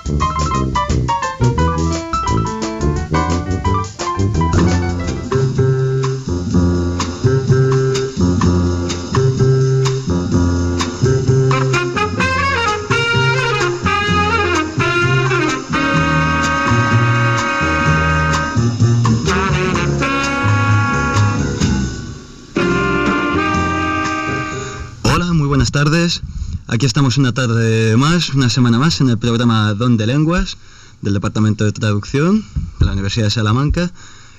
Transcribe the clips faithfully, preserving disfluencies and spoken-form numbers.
Buenas tardes, aquí estamos una tarde más, una semana más en el programa Don de Lenguas del Departamento de Traducción de la Universidad de Salamanca,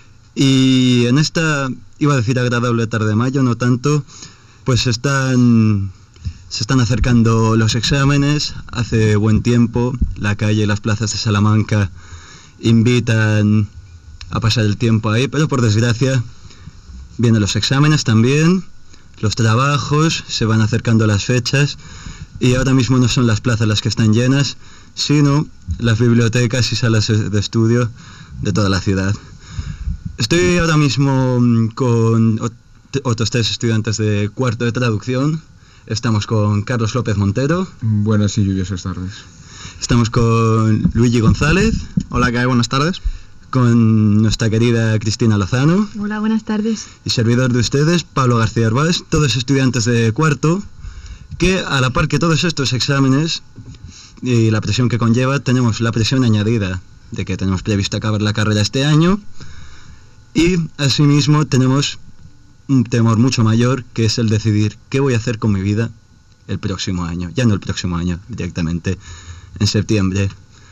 y en esta, iba a decir agradable tarde de mayo, no tanto, pues están, se están acercando los exámenes, hace buen tiempo, la calle y las plazas de Salamanca invitan a pasar el tiempo ahí, pero por desgracia vienen los exámenes también, los trabajos, se van acercando las fechas y ahora mismo no son las plazas las que están llenas, sino las bibliotecas y salas de estudio de toda la ciudad. Estoy ahora mismo con otros tres estudiantes de cuarto de traducción. Estamos con Carlos López Montero. Buenas y lluviosas tardes. Estamos con Luigi González. Hola, ¿qué hay? Buenas tardes. Con nuestra querida Cristina Lozano. Hola, buenas tardes. Y servidor de ustedes, Pablo García Arbás, todos estudiantes de cuarto, que a la par que todos estos exámenes y la presión que conlleva, tenemos la presión añadida de que tenemos previsto acabar la carrera este año, y asimismo tenemos un temor mucho mayor, que es el decidir qué voy a hacer con mi vida el próximo año, ya no el próximo año, directamente en septiembre.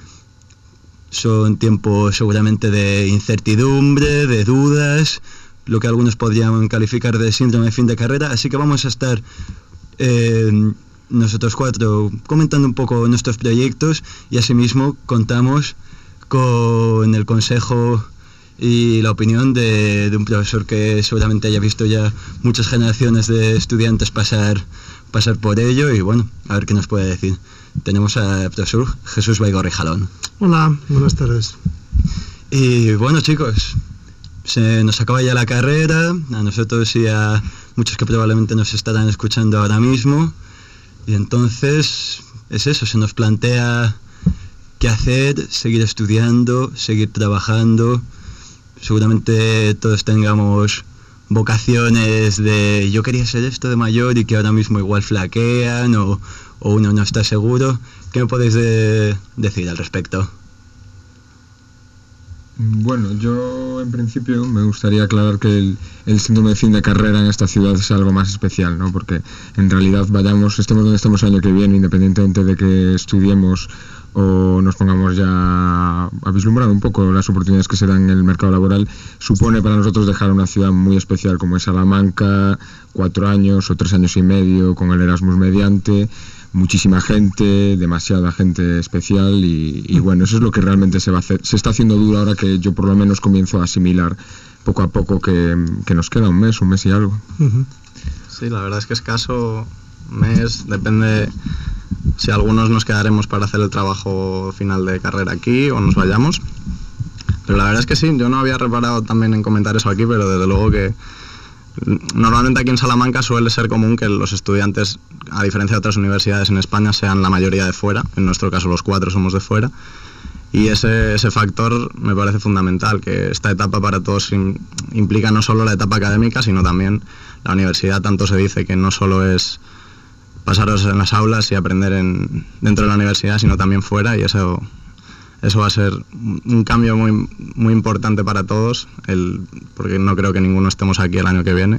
Son tiempos seguramente de incertidumbre, de dudas, lo que algunos podrían calificar de síndrome de fin de carrera, así que vamos a estar eh, nosotros cuatro comentando un poco nuestros proyectos, y asimismo contamos con el consejo y la opinión de, de un profesor que seguramente haya visto ya muchas generaciones de estudiantes pasar, pasar por ello, y bueno, a ver qué nos puede decir. Tenemos al profesor Jesús Baigorri Jalón. Hola, buenas tardes. Y bueno, chicos, se nos acaba ya la carrera, a nosotros y a muchos que probablemente nos estarán escuchando ahora mismo, y entonces es eso, se nos plantea qué hacer, seguir estudiando, seguir trabajando. Seguramente todos tengamos vocaciones de yo quería ser esto de mayor y que ahora mismo igual flaquean, o, o uno no está seguro. ¿Qué me podéis de, decir al respecto? Bueno, yo en principio me gustaría aclarar que el, el síndrome de fin de carrera en esta ciudad es algo más especial, ¿no? Porque en realidad vayamos, estemos donde estemos el año que viene, independientemente de que estudiemos o nos pongamos ya a vislumbrar un poco las oportunidades que se dan en el mercado laboral, supone para nosotros dejar una ciudad muy especial como es Salamanca, cuatro años o tres años y medio con el Erasmus mediante, muchísima gente, demasiada gente especial, y, y bueno, eso es lo que realmente se va a hacer, se está haciendo duro ahora, que yo por lo menos comienzo a asimilar poco a poco que, que nos queda un mes, un mes y algo. Uh-huh. Sí, la verdad es que escaso mes, depende si algunos nos quedaremos para hacer el trabajo final de carrera aquí o nos vayamos, pero la verdad es que sí, yo no había reparado también en comentar eso aquí, pero desde luego que normalmente aquí en Salamanca suele ser común que los estudiantes, a diferencia de otras universidades en España, sean la mayoría de fuera. En nuestro caso los cuatro somos de fuera, y ese, ese factor me parece fundamental, que esta etapa para todos implica no solo la etapa académica, sino también la universidad. Tanto se dice que no solo es pasaros en las aulas y aprender en, dentro de la universidad, sino también fuera, y eso, eso va a ser un cambio muy, muy importante para todos, el, porque no creo que ninguno estemos aquí el año que viene,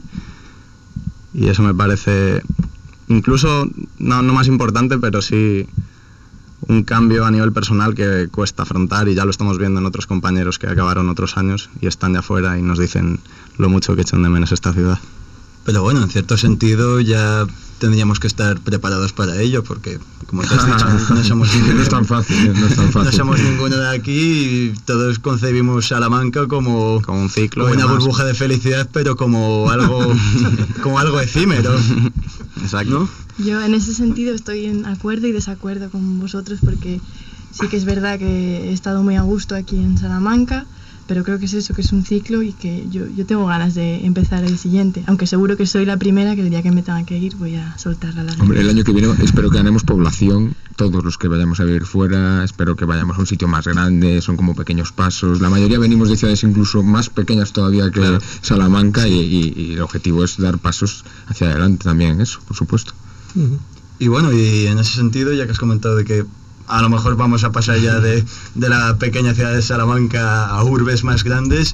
y eso me parece incluso no, no más importante, pero sí un cambio a nivel personal que cuesta afrontar, y ya lo estamos viendo en otros compañeros que acabaron otros años y están de afuera y nos dicen lo mucho que echan de menos esta ciudad. Pero bueno, en cierto sentido ya tendríamos que estar preparados para ello, porque como te has dicho, no somos ninguno, no es tan fácil, no es tan fácil. No somos ninguno de aquí, y todos concebimos Salamanca como, como un ciclo, como una burbuja de felicidad, pero como algo como algo efímero. Exacto. ¿No? Yo en ese sentido estoy en acuerdo y desacuerdo con vosotros, porque sí que es verdad que he estado muy a gusto aquí en Salamanca, pero creo que es eso, que es un ciclo y que yo, yo tengo ganas de empezar el siguiente, aunque seguro que soy la primera que el día que me tenga que ir voy a soltarla a la Hombre, el año que viene espero que ganemos población, todos los que vayamos a vivir fuera, espero que vayamos a un sitio más grande, son como pequeños pasos, la mayoría venimos de ciudades incluso más pequeñas todavía que claro. Salamanca sí. y, y, y el objetivo es dar pasos hacia adelante también, eso, por supuesto. Uh-huh. Y bueno, y en ese sentido, ya que has comentado de que a lo mejor vamos a pasar ya de, de la pequeña ciudad de Salamanca a urbes más grandes,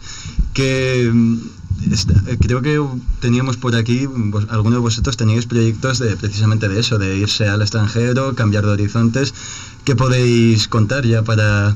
que esta, creo que teníamos por aquí, vos, algunos de vosotros teníais proyectos de precisamente de eso, de irse al extranjero, cambiar de horizontes. ¿Qué podéis contar ya para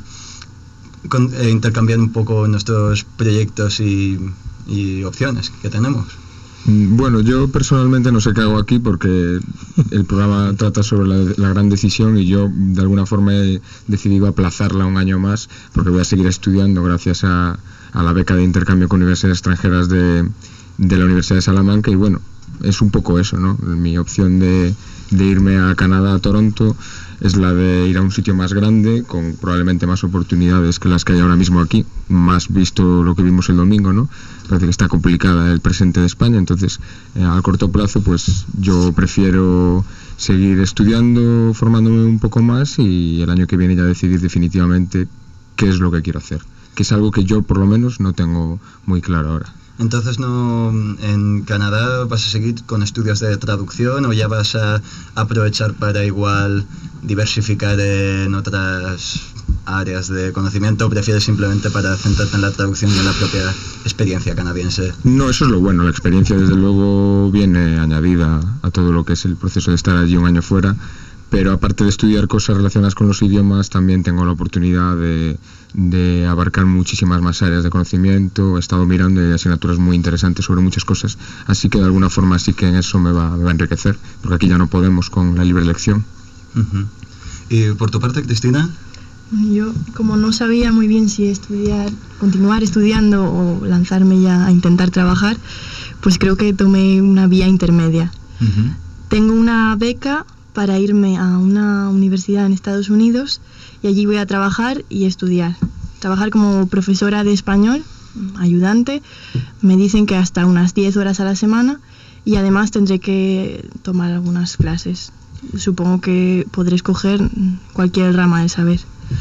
con, eh, intercambiar un poco nuestros proyectos y, y opciones que tenemos? Bueno, yo personalmente no sé qué hago aquí porque el programa trata sobre la, la gran decisión y yo de alguna forma he decidido aplazarla un año más porque voy a seguir estudiando gracias a, a la beca de intercambio con universidades extranjeras de, de la Universidad de Salamanca y bueno, es un poco eso, ¿no? Mi opción de, de irme a Canadá, a Toronto, es la de ir a un sitio más grande, con probablemente más oportunidades que las que hay ahora mismo aquí, más visto lo que vimos el domingo, ¿no? Parece que está complicada el presente de España, entonces eh, a corto plazo pues yo prefiero seguir estudiando, formándome un poco más y el año que viene ya decidir definitivamente qué es lo que quiero hacer, que es algo que yo por lo menos no tengo muy claro ahora. Entonces, no, ¿en Canadá vas a seguir con estudios de traducción o ya vas a aprovechar para igual diversificar en otras áreas de conocimiento o prefieres simplemente para centrarte en la traducción y en la propia experiencia canadiense? No, eso es lo bueno, la experiencia desde luego viene añadida a todo lo que es el proceso de estar allí un año fuera, pero aparte de estudiar cosas relacionadas con los idiomas, también tengo la oportunidad de, de abarcar muchísimas más áreas de conocimiento. He estado mirando y hay asignaturas muy interesantes sobre muchas cosas, así que de alguna forma sí que en eso me va, me va a enriquecer, porque aquí ya no podemos con la libre elección. Uh-huh. ¿Y por tu parte, Cristina? Yo, como no sabía muy bien si estudiar, continuar estudiando o lanzarme ya a intentar trabajar, pues creo que tomé una vía intermedia. Uh-huh. Tengo una beca para irme a una universidad en Estados Unidos y allí voy a trabajar y estudiar. Trabajar como profesora de español, ayudante, me dicen que hasta unas diez horas a la semana y además tendré que tomar algunas clases. Supongo que podré escoger cualquier rama del saber.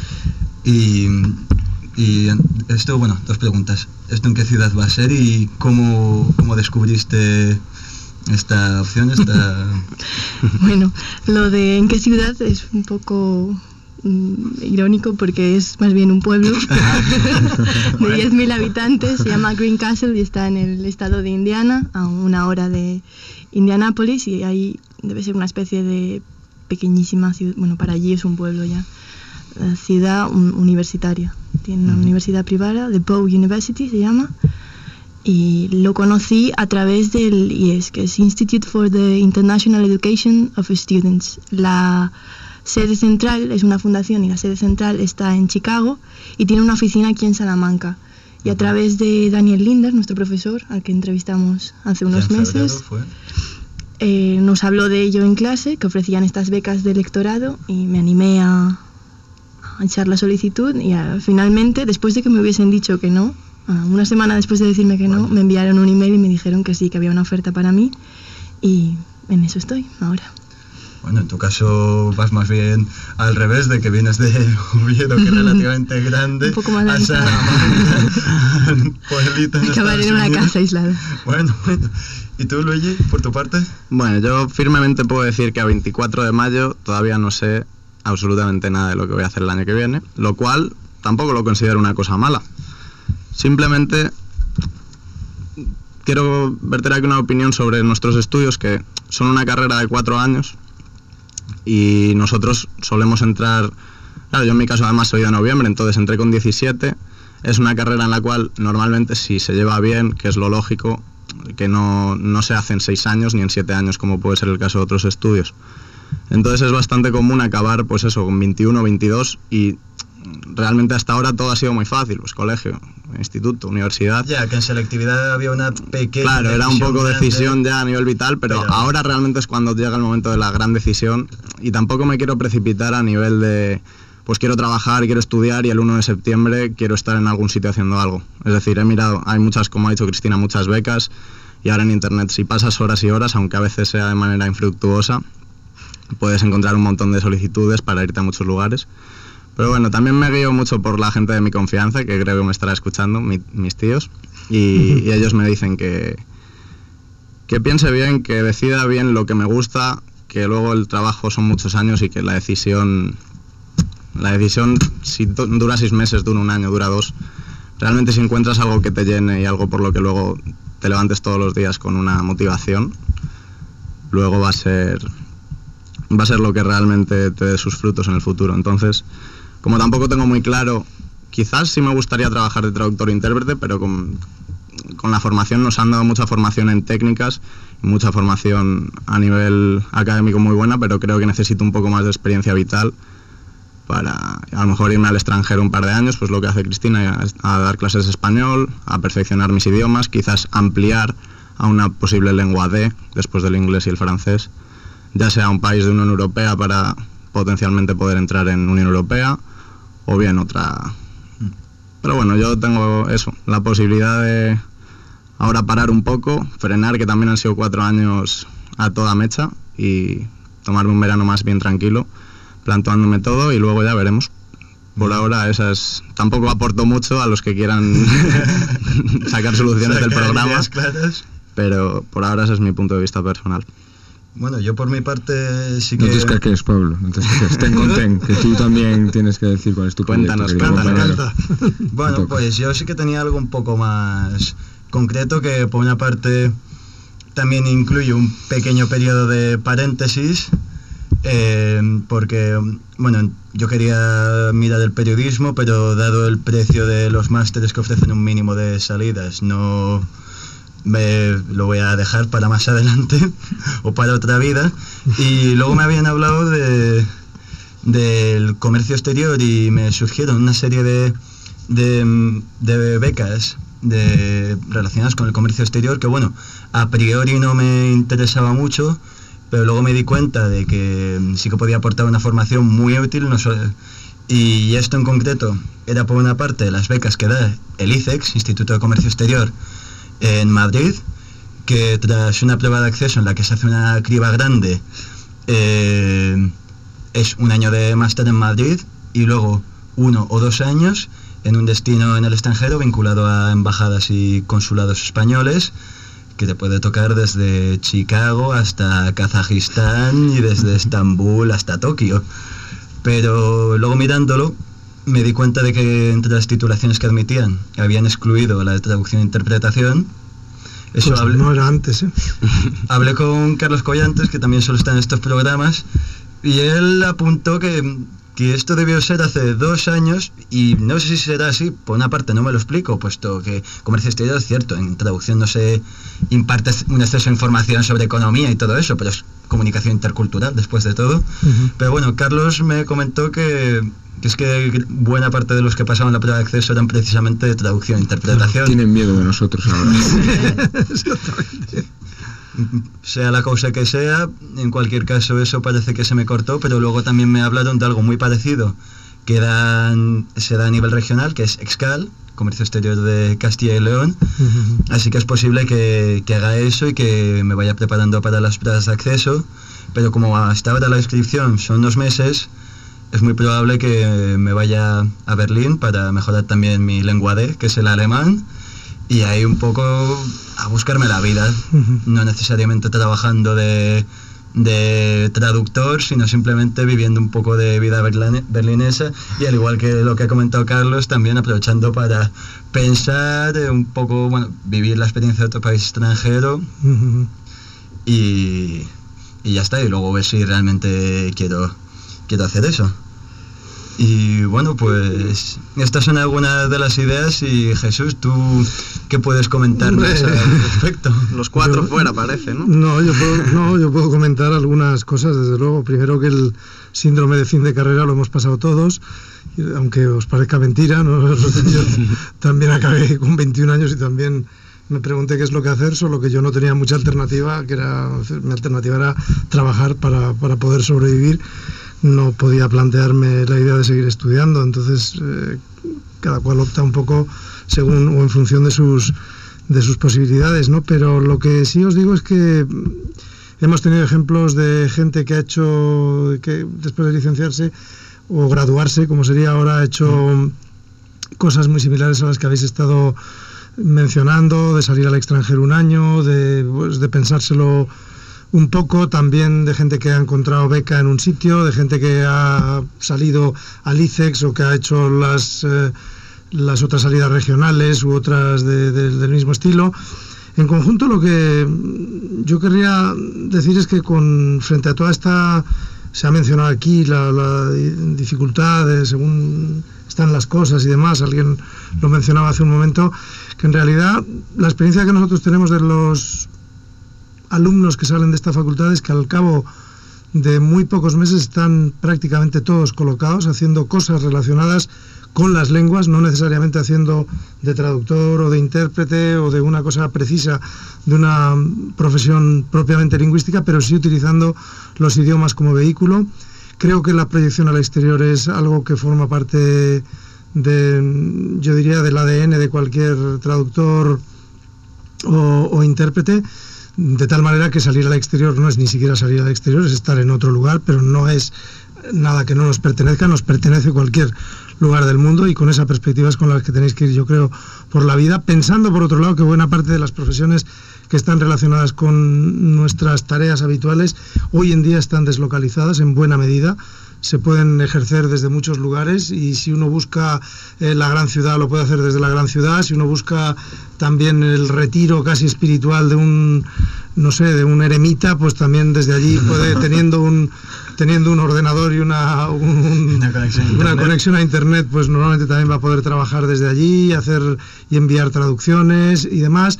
Y, y esto, bueno, dos preguntas. ¿Esto en qué ciudad va a ser y cómo, cómo descubriste esta opción? Esta... Bueno, lo de en qué ciudad es un poco mm, irónico porque es más bien un pueblo de diez mil habitantes, se llama Greencastle y está en el estado de Indiana, a una hora de Indianápolis, y ahí debe ser una especie de pequeñísima ciudad, bueno, para allí es un pueblo ya, la ciudad un, universitaria, tiene una uh-huh. universidad privada, The Bow University se llama, y lo conocí a través del I E S, que es Institute for the International Education of Students. La sede central es una fundación y la sede central está en Chicago y tiene una oficina aquí en Salamanca. Y a través de Daniel Linders, nuestro profesor, al que entrevistamos hace unos meses, eh, nos habló de ello en clase, que ofrecían estas becas de lectorado y me animé a, a echar la solicitud y a, finalmente, después de que me hubiesen dicho que no, una semana después de decirme que no, bueno. me enviaron un email y me dijeron que sí, que había una oferta para mí y en eso estoy ahora. Bueno, en tu caso vas más bien al revés, de que vienes de Oviedo, que es relativamente grande, un poco más a Salamanca, pueblito en acabar en una casa aislada. Bueno, bueno. ¿Y tú, Luigi, por tu parte? Bueno, yo firmemente puedo decir que a veinticuatro de mayo todavía no sé absolutamente nada de lo que voy a hacer el año que viene, lo cual tampoco lo considero una cosa mala. Simplemente quiero verter aquí una opinión sobre nuestros estudios, que son una carrera de cuatro años y nosotros solemos entrar, claro, yo en mi caso además soy de noviembre, entonces entré con diecisiete, es una carrera en la cual normalmente si se lleva bien, que es lo lógico, que no, no se hace en seis años ni en siete años como puede ser el caso de otros estudios. Entonces es bastante común acabar pues eso con veintiuno, veintidós y realmente hasta ahora todo ha sido muy fácil, pues colegio, instituto, universidad. Ya, que en selectividad había una pequeña Claro, era un poco grande. Decisión ya a nivel vital, pero, pero ahora realmente es cuando llega el momento de la gran decisión y tampoco me quiero precipitar a nivel de, pues quiero trabajar, quiero estudiar y el uno de septiembre quiero estar en algún sitio haciendo algo. Es decir, he mirado, hay muchas, como ha dicho Cristina, muchas becas, y ahora en internet si pasas horas y horas, aunque a veces sea de manera infructuosa, puedes encontrar un montón de solicitudes para irte a muchos lugares. Pero bueno, también me guío mucho por la gente de mi confianza, que creo que me estará escuchando, mi, mis tíos, y, y ellos me dicen que, que piense bien, que decida bien lo que me gusta, que luego el trabajo son muchos años y que la decisión, la decisión si dura seis meses, dura un año, dura dos, realmente si encuentras algo que te llene y algo por lo que luego te levantes todos los días con una motivación, luego va a ser, va a ser lo que realmente te dé sus frutos en el futuro. Entonces, como tampoco tengo muy claro, quizás sí me gustaría trabajar de traductor e intérprete, pero con, con la formación nos han dado mucha formación en técnicas, mucha formación a nivel académico muy buena, pero creo que necesito un poco más de experiencia vital para a lo mejor irme al extranjero un par de años, pues lo que hace Cristina, a dar clases de español, a perfeccionar mis idiomas, quizás ampliar a una posible lengua D, después del inglés y el francés, ya sea un país de Unión Europea para potencialmente poder entrar en Unión Europea, o bien otra. Pero bueno, yo tengo eso, la posibilidad de ahora parar un poco, frenar, que también han sido cuatro años a toda mecha, y tomarme un verano más bien tranquilo, planteándome todo, y luego ya veremos. Por ahora esas tampoco aporto mucho a los que quieran sacar soluciones del programa, pero por ahora ese es mi punto de vista personal. Bueno, yo por mi parte sí que... No te escaques, Pablo, no te escaques. Ten contén, que tú también tienes que decir cuál es tu Cuéntanos, proyecto. cuéntanos. Bueno, pues yo sí que tenía algo un poco más concreto, que por una parte también incluye un pequeño periodo de paréntesis, eh, porque, bueno, yo quería mirar el periodismo, pero dado el precio de los másteres que ofrecen un mínimo de salidas, no... Me lo voy a dejar para más adelante o para otra vida. Y luego me habían hablado de del comercio exterior y me surgieron una serie de, de, de becas de, relacionadas con el comercio exterior, que bueno, a priori no me interesaba mucho, pero luego me di cuenta de que sí que podía aportar una formación muy útil, no solo, y esto en concreto era por una parte las becas que da el I C E X, Instituto de Comercio Exterior, en Madrid, que tras una prueba de acceso en la que se hace una criba grande, eh, es un año de máster en Madrid y luego uno o dos años en un destino en el extranjero vinculado a embajadas y consulados españoles, que te puede tocar desde Chicago hasta Kazajistán y desde Estambul hasta Tokio. Pero luego mirándolo me di cuenta de que entre las titulaciones que admitían habían excluido la de traducción e interpretación. Eso pues hablé, no era antes, ¿eh? Hablé con Carlos Collantes, que también solo está en estos programas, y él apuntó que, que esto debió ser hace dos años, y no sé si será así, por una parte no me lo explico, puesto que comercio exterior es cierto, en traducción no se imparte un exceso de información sobre economía y todo eso, pero es comunicación intercultural después de todo. Uh-huh. Pero bueno, Carlos me comentó que, que es que buena parte de los que pasaban la prueba de acceso eran precisamente de traducción e interpretación. Tienen miedo de nosotros ahora. Exactamente. Sea la causa que sea, en cualquier caso eso parece que se me cortó, pero luego también me hablaron de algo muy parecido que dan, se da a nivel regional, que es EXCAL, Comercio Exterior de Castilla y León. Uh-huh. Así que es posible que, que haga eso y que me vaya preparando para las pruebas de acceso, pero como hasta ahora la inscripción son dos meses, es muy probable que me vaya a Berlín para mejorar también mi lengua D, que es el alemán, y ahí un poco a buscarme la vida, uh-huh. No necesariamente trabajando de, de traductor, sino simplemente viviendo un poco de vida berline, berlinesa, y al igual que lo que ha comentado Carlos, también aprovechando para pensar un poco, bueno, vivir la experiencia de otro país extranjero, uh-huh. y, y ya está, y luego ver si realmente quiero, quiero hacer eso. Y bueno, pues estas son algunas de las ideas. Y Jesús, ¿tú qué puedes comentarnos al respecto? Los cuatro yo, fuera parece, ¿no? No yo, puedo, no, yo puedo comentar algunas cosas, desde luego. Primero, que el síndrome de fin de carrera lo hemos pasado todos, aunque os parezca mentira, ¿no? Yo también acabé con veintiún años y también me pregunté qué es lo que hacer, solo que yo no tenía mucha alternativa, que era, mi alternativa era trabajar para, para poder sobrevivir. no podía plantearme la idea de seguir estudiando, entonces eh, cada cual opta un poco según o en función de sus de sus posibilidades, ¿no? Pero lo que sí os digo es que hemos tenido ejemplos de gente que ha hecho, que después de licenciarse o graduarse, como sería ahora, ha hecho cosas muy similares a las que habéis estado mencionando, de salir al extranjero un año, de, pues, de pensárselo un poco, también de gente que ha encontrado beca en un sitio, de gente que ha salido al I C E X o que ha hecho las... Eh, las otras salidas regionales u otras de, de, del mismo estilo. En conjunto, lo que yo querría decir es que con frente a toda esta, se ha mencionado aquí la, la dificultad de según están las cosas y demás, alguien lo mencionaba hace un momento, que en realidad la experiencia que nosotros tenemos de los alumnos que salen de esta facultad es que al cabo de muy pocos meses están prácticamente todos colocados haciendo cosas relacionadas con las lenguas, no necesariamente haciendo de traductor o de intérprete o de una cosa precisa de una profesión propiamente lingüística, pero sí utilizando los idiomas como vehículo. Creo que la proyección al exterior es algo que forma parte de, yo diría, del A D N de cualquier traductor o, o intérprete, de tal manera que salir al exterior no es ni siquiera salir al exterior, es estar en otro lugar, pero no es nada que no nos pertenezca, nos pertenece cualquier lugar del mundo, y con esa perspectiva es con las que tenéis que ir, yo creo, por la vida, pensando por otro lado que buena parte de las profesiones que están relacionadas con nuestras tareas habituales hoy en día están deslocalizadas en buena medida, se pueden ejercer desde muchos lugares, y si uno busca eh, la gran ciudad lo puede hacer desde la gran ciudad, si uno busca también el retiro casi espiritual de un, no sé, de un eremita, pues también desde allí puede, teniendo un teniendo un ordenador y una, un, una, conexión, a una conexión a internet, pues normalmente también va a poder trabajar desde allí, hacer y enviar traducciones y demás.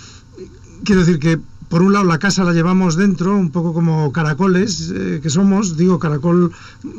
Quiero decir que por un lado la casa la llevamos dentro, un poco como caracoles eh, que somos, digo caracol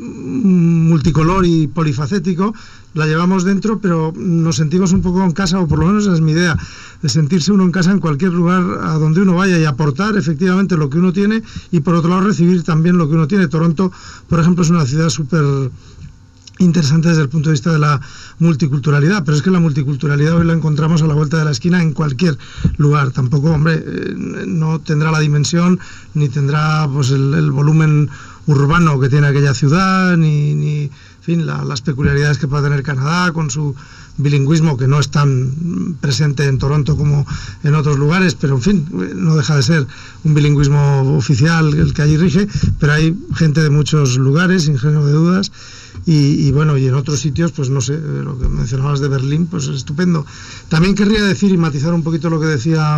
multicolor y polifacético, la llevamos dentro, pero nos sentimos un poco en casa, o por lo menos esa es mi idea, de sentirse uno en casa en cualquier lugar a donde uno vaya y aportar efectivamente lo que uno tiene, y por otro lado recibir también lo que uno tiene. Toronto, por ejemplo, es una ciudad súper interesante desde el punto de vista de la multiculturalidad, pero es que la multiculturalidad hoy la encontramos a la vuelta de la esquina en cualquier lugar. Tampoco, hombre, eh, no tendrá la dimensión ni tendrá pues el, el volumen urbano que tiene aquella ciudad, ni, ni en fin, la, las peculiaridades que pueda tener Canadá con su bilingüismo, que no es tan presente en Toronto como en otros lugares, pero en fin, no deja de ser un bilingüismo oficial el que allí rige, pero hay gente de muchos lugares, sin género de dudas. Y, y bueno, y en otros sitios, pues no sé, lo que mencionabas de Berlín, pues es estupendo. También querría decir y matizar un poquito lo que decía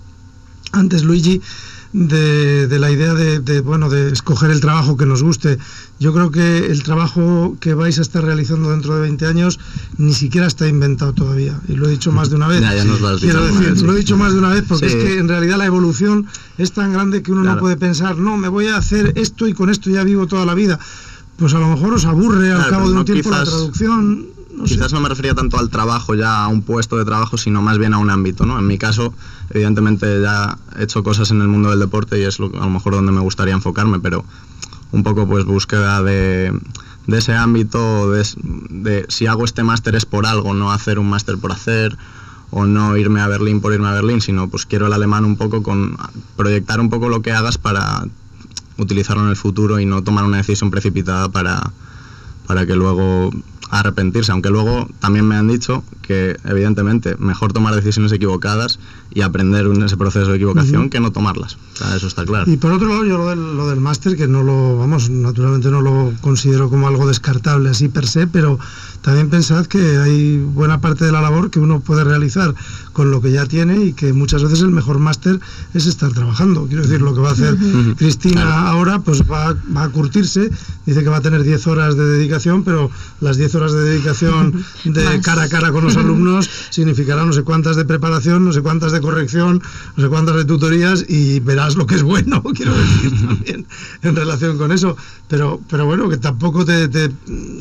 antes Luigi, de, de la idea de, de, bueno, de escoger el trabajo que nos guste. Yo creo que el trabajo que vais a estar realizando dentro de veinte años ni siquiera está inventado todavía, y lo he dicho más de una vez. Ya, ya nos lo has dicho. Quiero decir, sí. lo he dicho más de una vez porque sí. es que en realidad la evolución es tan grande que uno claro. no puede pensar, no, me voy a hacer esto y con esto ya vivo toda la vida. Pues a lo mejor os aburre al claro, cabo de un no tiempo quizás, la traducción. No quizás sé. no me refería tanto al trabajo, ya a un puesto de trabajo, sino más bien a un ámbito, ¿no? En mi caso, evidentemente ya he hecho cosas en el mundo del deporte y es lo, a lo mejor donde me gustaría enfocarme, pero un poco pues búsqueda de, de ese ámbito, de, de si hago este máster es por algo, no hacer un máster por hacer, o no irme a Berlín por irme a Berlín, sino pues quiero el alemán un poco con proyectar un poco lo que hagas para utilizarlo en el futuro y no tomar una decisión precipitada para, para que luego arrepentirse, aunque luego también me han dicho que evidentemente mejor tomar decisiones equivocadas y aprender en ese proceso de equivocación uh-huh. que no tomarlas, o sea, eso está claro. Y por otro lado, yo lo del, lo del máster, que no lo, vamos, naturalmente no lo considero como algo descartable así per se, pero también pensad que hay buena parte de la labor que uno puede realizar con lo que ya tiene, y que muchas veces el mejor máster es estar trabajando. Quiero decir, lo que va a hacer uh-huh. Cristina claro. ahora, pues va, va a curtirse, dice que va a tener diez horas de dedicación, pero las diez horas de dedicación de cara a cara con los alumnos significará no sé cuántas de preparación, no sé cuántas de corrección, no sé cuántas de tutorías, y verás lo que es bueno, quiero decir, también en relación con eso, pero pero bueno, que tampoco te, te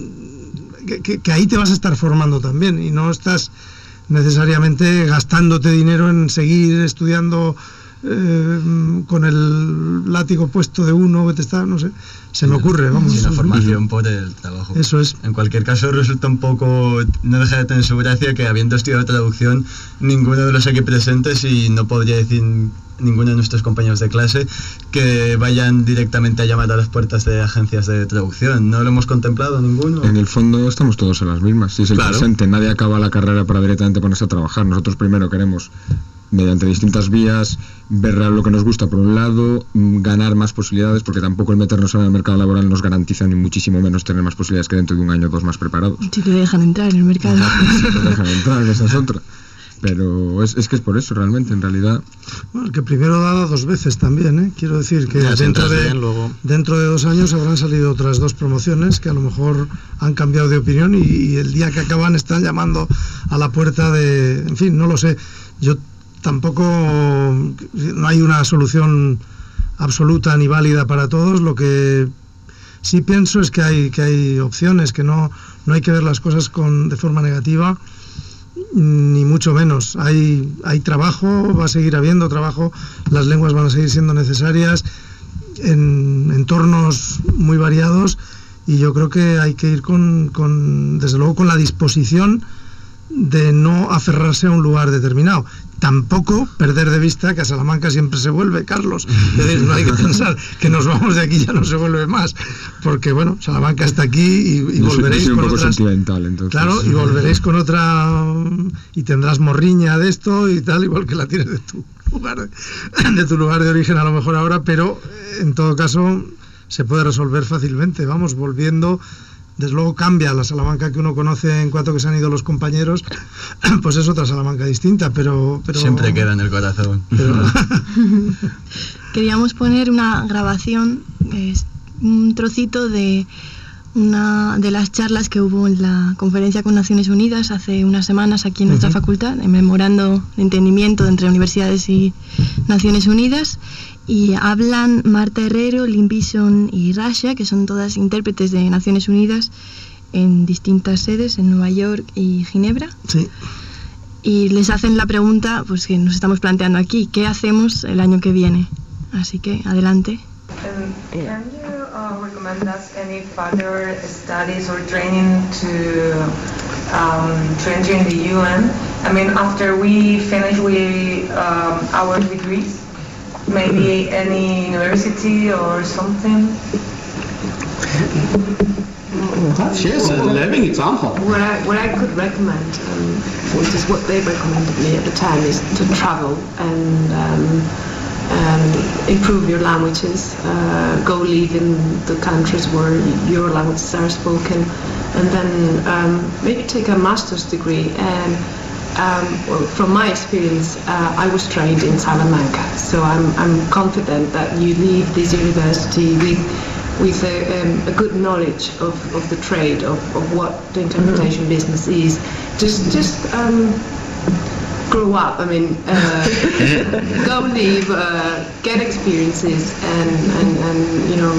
que, que, que ahí te vas a estar formando también, y no estás necesariamente gastándote dinero en seguir estudiando eh, con el látigo puesto de uno que te está, no sé, se me ocurre, vamos. Sin la formación por el trabajo. Eso es. En cualquier caso resulta un poco, no deja de tener su gracia que habiendo estudiado traducción, ninguno de los aquí presentes, y no podría decir ninguno de nuestros compañeros de clase, que vayan directamente a llamar a las puertas de agencias de traducción. ¿No lo hemos contemplado ninguno? En el fondo estamos todos en las mismas, si es el Claro. presente, nadie acaba la carrera para directamente ponerse a trabajar. Nosotros primero queremos, mediante distintas vías, ver lo que nos gusta por un lado, ganar más posibilidades, porque tampoco el meternos en el mercado laboral nos garantiza ni muchísimo menos tener más posibilidades que dentro de un año o dos más preparados. Si te dejan entrar en el mercado. Si te dejan entrar, esa es otra. Pero es, es que es por eso realmente, en realidad. Bueno, el que primero da dos veces también, ¿eh? Quiero decir que Ya, si dentro, entras de, bien, luego- dentro de dos años habrán salido otras dos promociones que a lo mejor han cambiado de opinión y, y el día que acaban están llamando a la puerta de... En fin, no lo sé. Yo tampoco... No hay una solución absoluta ni válida para todos. Lo que sí pienso es que hay, que hay opciones, que no, no hay que ver las cosas con, de forma negativa, ni mucho menos. Hay, hay trabajo, va a seguir habiendo trabajo, las lenguas van a seguir siendo necesarias en entornos muy variados, y yo creo que hay que ir con, con desde luego con la disposición de no aferrarse a un lugar determinado. Tampoco perder de vista que a Salamanca siempre se vuelve, Carlos. Es decir, no hay que pensar que nos vamos de aquí y ya no se vuelve más, porque bueno, Salamanca está aquí y, y Yo soy- volveréis yo soy un con poco otras... sentimental, entonces. Claro, y volveréis con otra y tendrás morriña de esto y tal, igual que la tienes de tu lugar de, de tu lugar de origen a lo mejor ahora, pero eh, en todo caso se puede resolver fácilmente. Vamos, volviendo, desde luego cambia la Salamanca que uno conoce en cuanto que se han ido los compañeros, pues es otra Salamanca distinta, pero... pero Siempre queda en el corazón. pero- Queríamos poner una grabación, es un trocito de una de las charlas que hubo en la conferencia con Naciones Unidas hace unas semanas aquí en nuestra Ujú. facultad, en memorando de entendimiento entre universidades y Naciones Unidas, y hablan Marta Herrero, Lynn Bison y Rasha, que son todas intérpretes de Naciones Unidas en distintas sedes, en Nueva York y Ginebra. sí. Y les hacen la pregunta pues que nos estamos planteando aquí, ¿qué hacemos el año que viene? Así que adelante. Um, Can you uh, recommend us any further studies or training to um, to enter in the U N? I mean, after we finish with um, our degrees, maybe any university or something? She is a living example. What I, what I could recommend, um, which is what they recommended me at the time, is to travel and um, um, improve your languages, uh, go live in the countries where your languages are spoken, and then um, maybe take a master's degree. And um, well, from my experience, uh, I was trained in Salamanca, so I'm, I'm confident that you leave this university with with a, um, a good knowledge of, of the trade, of, of what the interpretation mm-hmm. business is. Just just um, grow up, I mean, uh, go live, uh, get experiences, and, and, and you know,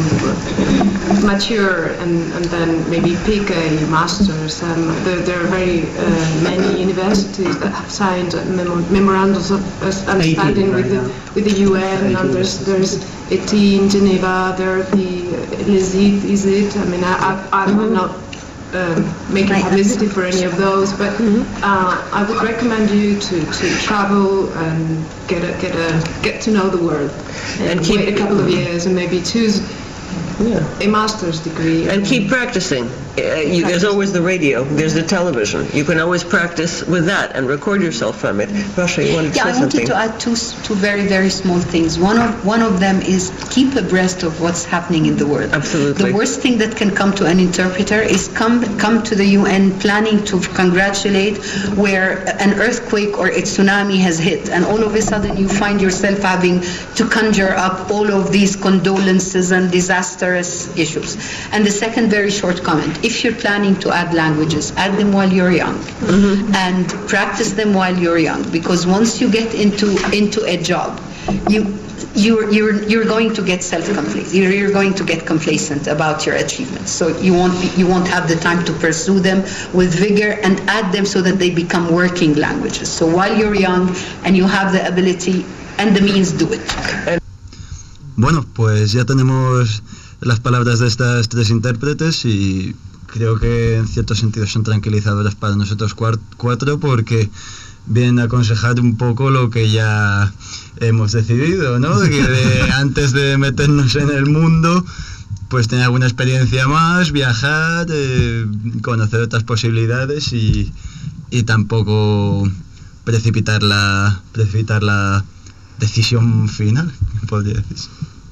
mature, and, and then maybe pick a master's. Um, there, there are very uh, many universities that have signed memo- memorandums of understanding with the, with the U N, and there's, there's E T in Geneva, there are the LESIT, is it? I mean, I, I, I'm mm-hmm. not Um, making publicity for any of those, but uh, I would recommend you to, to travel and get a, get a get to know the world, and, and keep, wait a couple of years and maybe choose yeah. a master's degree and, and keep practicing. Uh, you, there's always the radio, there's the television. You can always practice with that and record yourself from it. Rasha, you wanted to yeah, say I wanted something? to add two two very very small things. One of one of them is keep abreast of what's happening in the world. Absolutely. The worst thing that can come to an interpreter is come come to the U N planning to congratulate where an earthquake or a tsunami has hit, and all of a sudden you find yourself having to conjure up all of these condolences and disastrous issues. And the second very short comment: if you're planning to add languages, add them while you're young, mm-hmm. and practice them while you're young, because once you get into into a job, you you're you're you're going to get self-complacent. You're, you're going to get complacent about your achievements. So you won't be, you won't have the time to pursue them with vigor and add them so that they become working languages. So while you're young and you have the ability, and the means do it. Bueno, pues ya tenemos las palabras de estas tres intérpretes y creo que en cierto sentido son tranquilizadoras para nosotros cuatro porque vienen a aconsejar un poco lo que ya hemos decidido, ¿no? Que de, antes de meternos en el mundo, pues tener alguna experiencia más, viajar, eh, conocer otras posibilidades y, y tampoco precipitar la, precipitar la decisión final, podría decirse.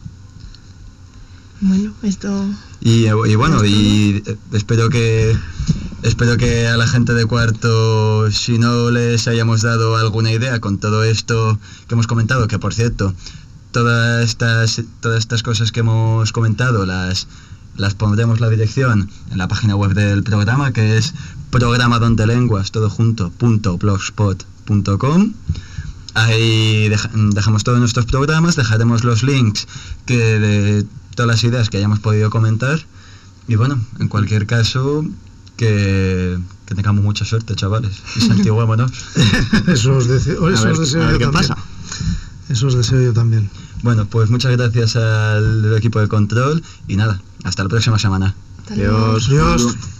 Bueno, esto... Y, y bueno, y espero que espero que a la gente de Cuarto, si no les hayamos dado alguna idea con todo esto que hemos comentado, que por cierto, todas estas todas estas cosas que hemos comentado las las pondremos la dirección en la página web del programa, que es programa donde lenguas todo junto punto blogspot punto com. Ahí dej dejamos todos nuestros programas, dejaremos los links que de todas las ideas que hayamos podido comentar y bueno, en cualquier caso que, que tengamos mucha suerte, chavales, y santiguémonos. Eso os, deseo, eso ver, os deseo a ver yo qué también. pasa. Eso os deseo yo también. Bueno, pues muchas gracias al equipo de control y nada, hasta la próxima semana. Hasta luego. Adiós. Adiós.